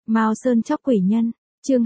Mao Sơn chóc quỷ nhân, chương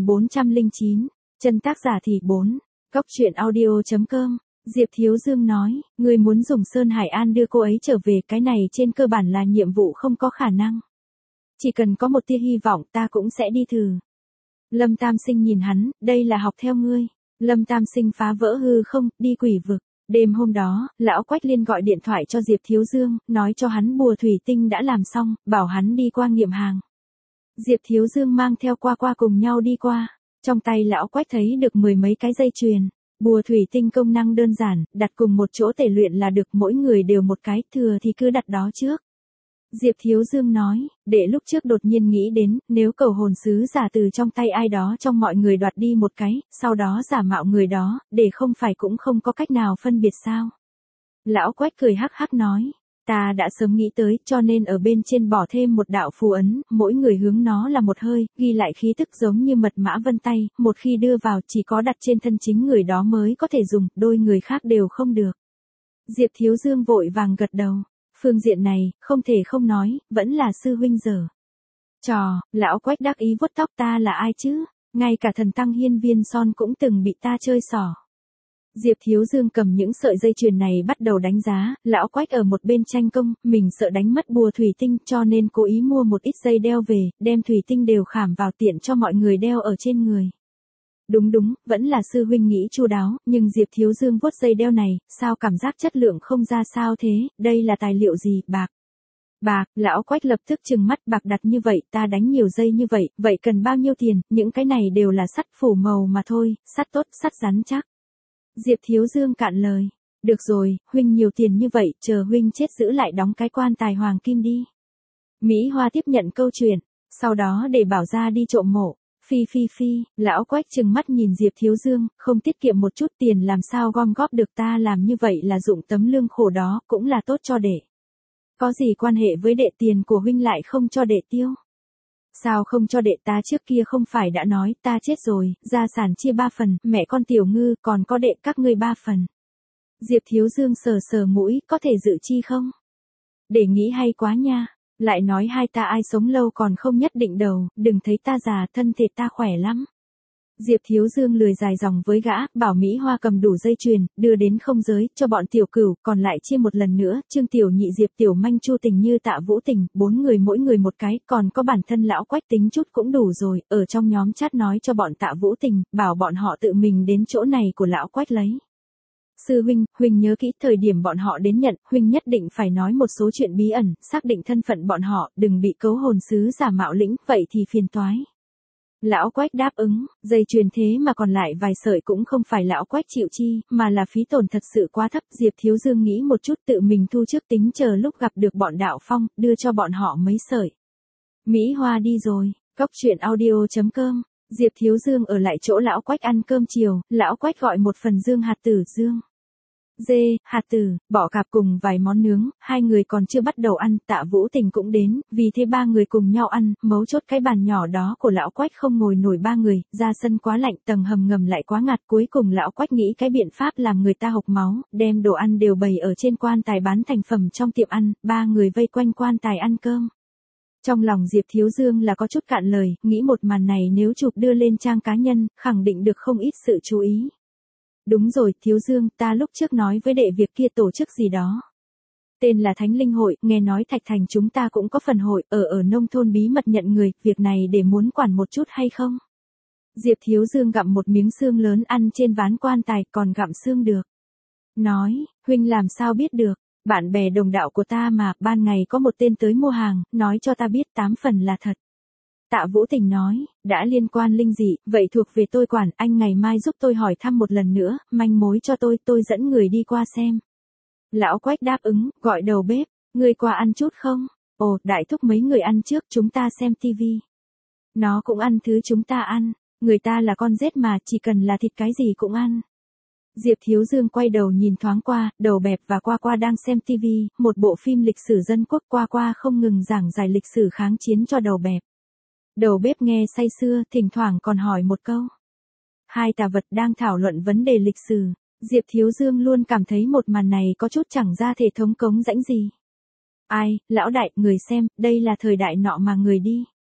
2409, chân tác giả thì 4, Cóc truyện audio.com, Diệp Thiếu Dương nói, người muốn dùng Sơn Hải An đưa cô ấy trở về, cái này trên cơ bản là nhiệm vụ không có khả năng. Chỉ cần có một tia hy vọng ta cũng sẽ đi thử. Lâm Tam Sinh nhìn hắn, đây là học theo ngươi. Lâm Tam Sinh phá vỡ hư không, đi quỷ vực. Đêm hôm đó, lão Quách Liên gọi điện thoại cho Diệp Thiếu Dương, nói cho hắn bùa thủy tinh đã làm xong, bảo hắn đi qua nghiệm hàng. Diệp Thiếu Dương mang theo qua cùng nhau đi qua. Trong tay lão Quách thấy được 10 mấy cái dây chuyền. Bùa thủy tinh công năng đơn giản, đặt cùng một chỗ tể luyện là được, mỗi người đều một cái, thừa thì cứ đặt đó trước. Diệp Thiếu Dương nói, đệ lúc trước đột nhiên nghĩ đến, nếu cầu hồn sứ giả từ trong tay ai đó trong mọi người đoạt đi một cái, sau đó giả mạo người đó, để không phải cũng không có cách nào phân biệt sao. Lão Quách cười hắc hắc nói, ta đã sớm nghĩ tới, cho nên ở bên trên bỏ thêm một đạo phù ấn, mỗi người hướng nó là một hơi, ghi lại khí tức giống như mật mã vân tay, một khi đưa vào chỉ có đặt trên thân chính người đó mới có thể dùng, đôi người khác đều không được. Diệp Thiếu Dương vội vàng gật đầu. Phương diện này, không thể không nói, vẫn là sư huynh dở. Lão Quách đắc ý vuốt tóc, ta là ai chứ? Ngay cả thần tăng Hiên Viên Son cũng từng bị ta chơi xỏ. Diệp Thiếu Dương cầm những sợi dây chuyền này bắt đầu đánh giá, lão Quách ở một bên tranh công, mình sợ đánh mất bùa thủy tinh cho nên cố ý mua một ít dây đeo về, đem thủy tinh đều khảm vào tiện cho mọi người đeo ở trên người. Đúng, vẫn là sư huynh nghĩ chu đáo, nhưng Diệp Thiếu Dương vuốt dây đeo này, sao cảm giác chất lượng không ra sao thế, đây là tài liệu gì, bạc, lão Quách lập tức trừng mắt, bạc đặt như vậy, ta đánh nhiều dây như vậy cần bao nhiêu tiền, những cái này đều là sắt phủ màu mà thôi, sắt tốt, sắt rắn chắc. Diệp Thiếu Dương cạn lời, được rồi, huynh nhiều tiền như vậy, chờ huynh chết giữ lại đóng cái quan tài hoàng kim đi. Mỹ Hoa tiếp nhận câu chuyện, sau đó để bảo ra đi trộm mộ. Phi, lão Quách trừng mắt nhìn Diệp Thiếu Dương, không tiết kiệm một chút tiền làm sao gom góp được, ta làm như vậy là dụng tấm lương khổ đó, cũng là tốt cho đệ. Có gì quan hệ với đệ, tiền của huynh lại không cho đệ tiêu? Sao không cho đệ, ta trước kia không phải đã nói, ta chết rồi, gia sản chia 3 phần, mẹ con Tiểu Ngư, còn có đệ các ngươi 3 phần. Diệp Thiếu Dương sờ mũi, có thể dự chi không? Để nghĩ hay quá nha. Lại nói hai ta ai sống lâu còn không nhất định đầu, đừng thấy ta già, thân thể ta khỏe lắm. Diệp Thiếu Dương lười dài dòng với gã, bảo Mỹ Hoa cầm đủ dây chuyền, đưa đến không giới, cho bọn Tiểu Cửu, còn lại chia một lần nữa, Trương Tiểu Nhị, Diệp Tiểu Manh, Chu Tình Như, Tạ Vũ Tình, 4 người mỗi người một cái, còn có bản thân lão Quách tính chút cũng đủ rồi, ở trong nhóm chat nói cho bọn Tạ Vũ Tình, bảo bọn họ tự mình đến chỗ này của lão Quách lấy. Sư huynh nhớ kỹ thời điểm bọn họ đến nhận, huynh nhất định phải nói một số chuyện bí ẩn, xác định thân phận bọn họ, đừng bị cấu hồn sứ giả mạo lĩnh, vậy thì phiền toái. Lão Quách đáp ứng, dây chuyền thế mà còn lại vài sợi cũng không phải lão Quách chịu chi, mà là phí tổn thật sự quá thấp. Diệp Thiếu Dương nghĩ một chút, tự mình thu trước tính chờ lúc gặp được bọn Đạo Phong, đưa cho bọn họ mấy sợi. Mỹ Hoa đi rồi, Cóc truyện audio.com, Diệp Thiếu Dương ở lại chỗ lão Quách ăn cơm chiều, lão Quách gọi một phần dương hạt tử, dê, hạt tử, bọ cạp cùng vài món nướng, hai người còn chưa bắt đầu ăn, Tạ Vũ Tình cũng đến, vì thế ba người cùng nhau ăn, mấu chốt cái bàn nhỏ đó của lão Quách không ngồi nổi ba người, ra sân quá lạnh, tầng hầm ngầm lại quá ngạt, cuối cùng lão Quách nghĩ cái biện pháp làm người ta hộc máu, đem đồ ăn đều bày ở trên quan tài bán thành phẩm trong tiệm ăn, ba người vây quanh quan tài ăn cơm. Trong lòng Diệp Thiếu Dương là có chút cạn lời, nghĩ một màn này nếu chụp đưa lên trang cá nhân, khẳng định được không ít sự chú ý. Đúng rồi, Thiếu Dương, ta lúc trước nói với đệ việc kia tổ chức gì đó. Tên là Thánh Linh Hội, nghe nói Thạch Thành chúng ta cũng có phần hội, ở nông thôn bí mật nhận người, việc này để muốn quản một chút hay không? Diệp Thiếu Dương gặm một miếng xương lớn ăn trên ván quan tài, còn gặm xương được. Nói, huynh làm sao biết được, bạn bè đồng đạo của ta mà, ban ngày có một tên tới mua hàng, nói cho ta biết 8 phần là thật. Tạ Vũ Tình nói, đã liên quan linh dị, vậy thuộc về tôi quản, anh ngày mai giúp tôi hỏi thăm một lần nữa, manh mối cho tôi dẫn người đi qua xem. Lão Quách đáp ứng, gọi đầu bếp, người qua ăn chút không? Ồ, đại thúc mấy người ăn trước, chúng ta xem tivi. Nó cũng ăn thứ chúng ta ăn, người ta là con rết mà, chỉ cần là thịt cái gì cũng ăn. Diệp Thiếu Dương quay đầu nhìn thoáng qua, đầu bẹp và qua đang xem tivi, một bộ phim lịch sử dân quốc, qua không ngừng giảng giải lịch sử kháng chiến cho đầu bẹp. Đầu bếp nghe say sưa, thỉnh thoảng còn hỏi một câu. Hai tà vật đang thảo luận vấn đề lịch sử, Diệp Thiếu Dương luôn cảm thấy một màn này có chút chẳng ra thể thống cống rãnh gì. Ai, lão đại, người xem, đây là thời đại nọ mà người đi.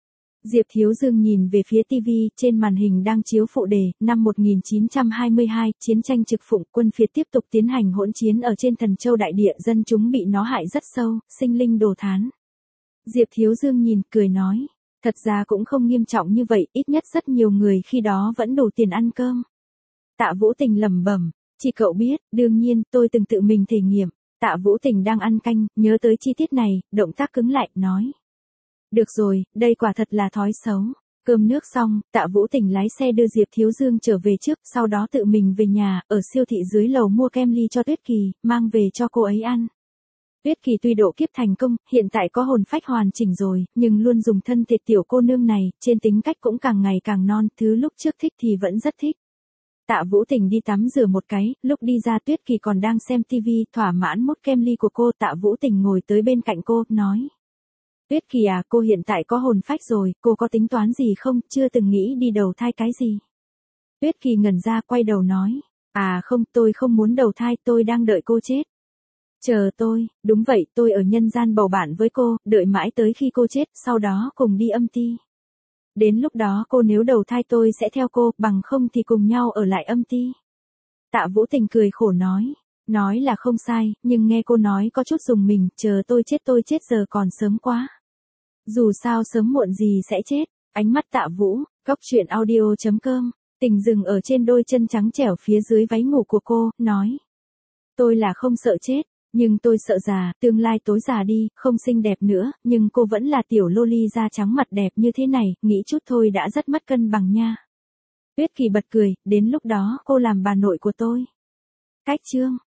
Diệp Thiếu Dương nhìn về phía TV, trên màn hình đang chiếu phụ đề, năm 1922, chiến tranh trực phụng, quân Việt tiếp tục tiến hành hỗn chiến ở trên Thần Châu đại địa, dân chúng bị nó hại rất sâu, sinh linh đồ thán. Diệp Thiếu Dương nhìn, cười nói, thật ra cũng không nghiêm trọng như vậy, ít nhất rất nhiều người khi đó vẫn đủ tiền ăn cơm. Tạ Vũ Tình lẩm bẩm, chỉ cậu biết, đương nhiên, tôi từng tự mình thể nghiệm. Tạ Vũ Tình đang ăn canh, nhớ tới chi tiết này, động tác cứng lại, nói. Được rồi, đây quả thật là thói xấu. Cơm nước xong, Tạ Vũ Tình lái xe đưa Diệp Thiếu Dương trở về trước, sau đó tự mình về nhà, ở siêu thị dưới lầu mua kem ly cho Tuyết Kỳ, mang về cho cô ấy ăn. Tuyết Kỳ tuy độ kiếp thành công, hiện tại có hồn phách hoàn chỉnh rồi, nhưng luôn dùng thân thịt tiểu cô nương này, trên tính cách cũng càng ngày càng non, thứ lúc trước thích thì vẫn rất thích. Tạ Vũ Tình đi tắm rửa một cái, lúc đi ra Tuyết Kỳ còn đang xem tivi, thỏa mãn mút kem ly của cô. Tạ Vũ Tình ngồi tới bên cạnh cô, nói. Tuyết Kỳ à, cô hiện tại có hồn phách rồi, cô có tính toán gì không, chưa từng nghĩ đi đầu thai cái gì. Tuyết Kỳ ngẩn ra, quay đầu nói. À không, tôi không muốn đầu thai, tôi đang đợi cô chết. Chờ tôi, đúng vậy, tôi ở nhân gian bầu bạn với cô, đợi mãi tới khi cô chết, sau đó cùng đi âm ti. Đến lúc đó cô nếu đầu thai tôi sẽ theo cô, bằng không thì cùng nhau ở lại âm ti. Tạ Vũ Tình cười khổ nói là không sai, nhưng nghe cô nói có chút dùng mình, chờ tôi chết giờ còn sớm quá. Dù sao sớm muộn gì sẽ chết, ánh mắt Tạ Vũ, góc truyện audio.com, Tình dừng ở trên đôi chân trắng trẻo phía dưới váy ngủ của cô, nói. Tôi là không sợ chết. Nhưng tôi sợ già, tương lai tối già đi, không xinh đẹp nữa, nhưng cô vẫn là tiểu loli da trắng mặt đẹp như thế này, nghĩ chút thôi đã rất mất cân bằng nha. Tuyết Kỳ bật cười, đến lúc đó cô làm bà nội của tôi. Cách chương.